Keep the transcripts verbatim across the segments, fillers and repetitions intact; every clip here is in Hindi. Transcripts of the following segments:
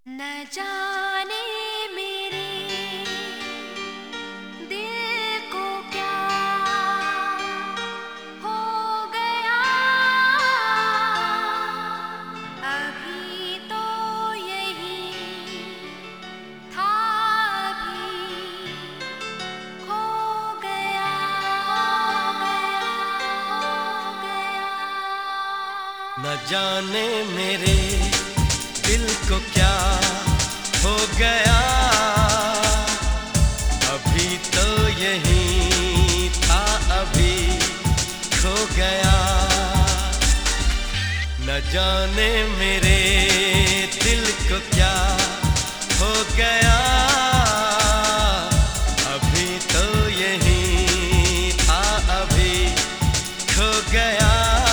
न जाने मेरे दिल को क्या हो गया, अभी तो यही था, अभी खो गया, हो गया। न जाने मेरे दिल को क्या हो गया, अभी तो यही था, अभी खो गया। न जाने मेरे दिल को क्या हो गया, अभी तो यही था, अभी खो गया।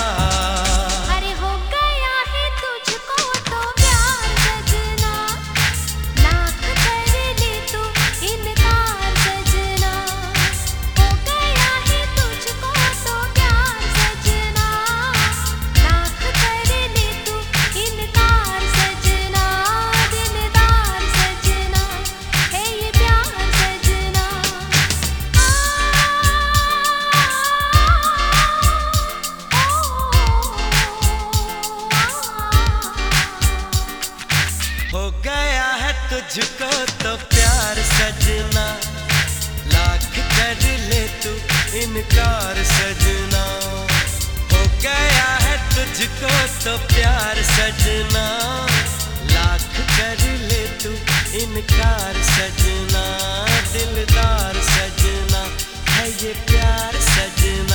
हो गया है तुझको तो प्यार सजना, लाख कर ले तू इनकार सजना। हो गया है तुझको तो प्यार सजना, लाख कर ले तू इनकार सजना। दिलदार सजना है ये प्यार सजना।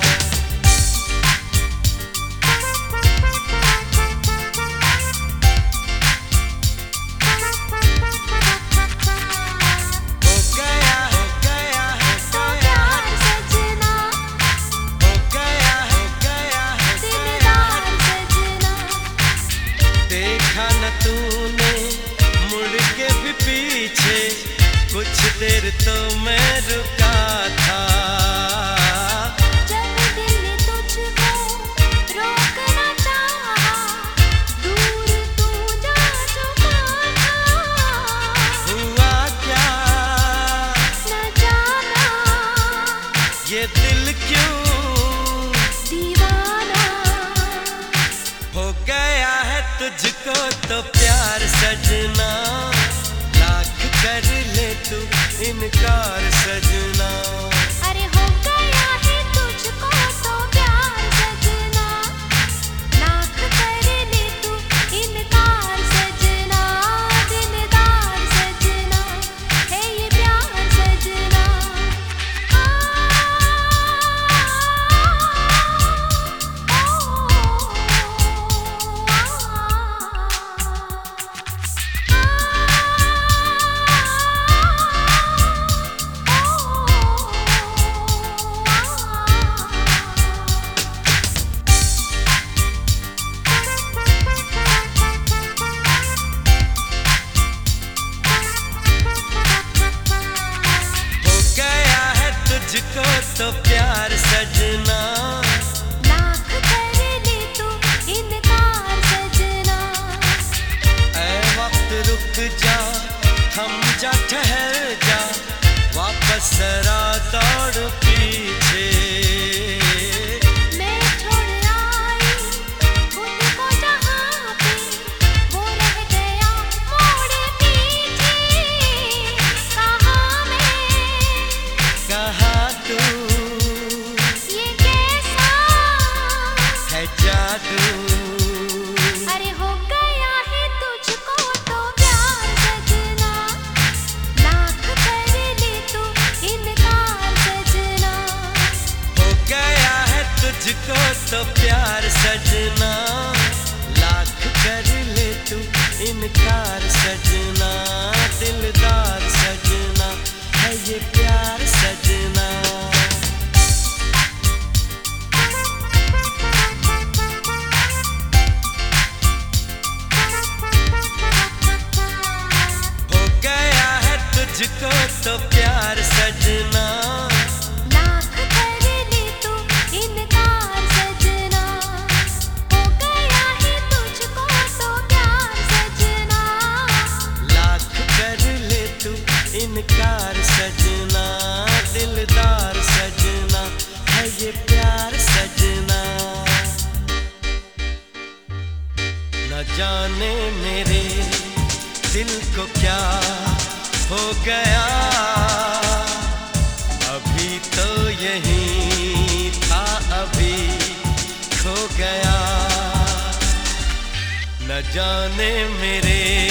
तूने मुड़ के भी पीछे कुछ देर तो मैं रुका था, जब दिल तुझको रोकना चाहा, दूर तू जा चुका था। हुआ क्या न जाना, ये दिल क्यों दीवाना हो गया है तुझको तो प्यार सजना, लाख कर ले तू इनकार सजना। अरे हो गया है तुझको तो प्यार सजना, लाख कर ले तू इनकार सजना। दिलदार सजना है ये प्यार सजना। तुझको तो प्यार सजना, लाख कर ले तू इनकार सजना। ऐ वक्त रुक जा, थम जा, ठहर जा, वापस जरा दौड़ पीछे। मैं छोड़ आई खुद को जहाँ पे, वो रह गया मोड़ पीछे। कहाँ मैं, कहाँ तू, ये कैसा है जादू। अरे हो गया है तुझको तो प्यार सजना, लाख कर ले तू इनकार सजना। हो गया है तुझको तो प्यार सजना, लाख कर ले तू इनकार सजना। दिलदार सजना है ये प्यार सजना। हो गया है तुझको तो प्यार सजना, लाख कर ले तू इनकार सजना। हो गया है तुझको तो प्यार सजना। इनकार सजना, दिलदार सजना है ये प्यार सजना। न जाने मेरे दिल को क्या हो गया, अभी तो यही था अभी खो गया। न जाने मेरे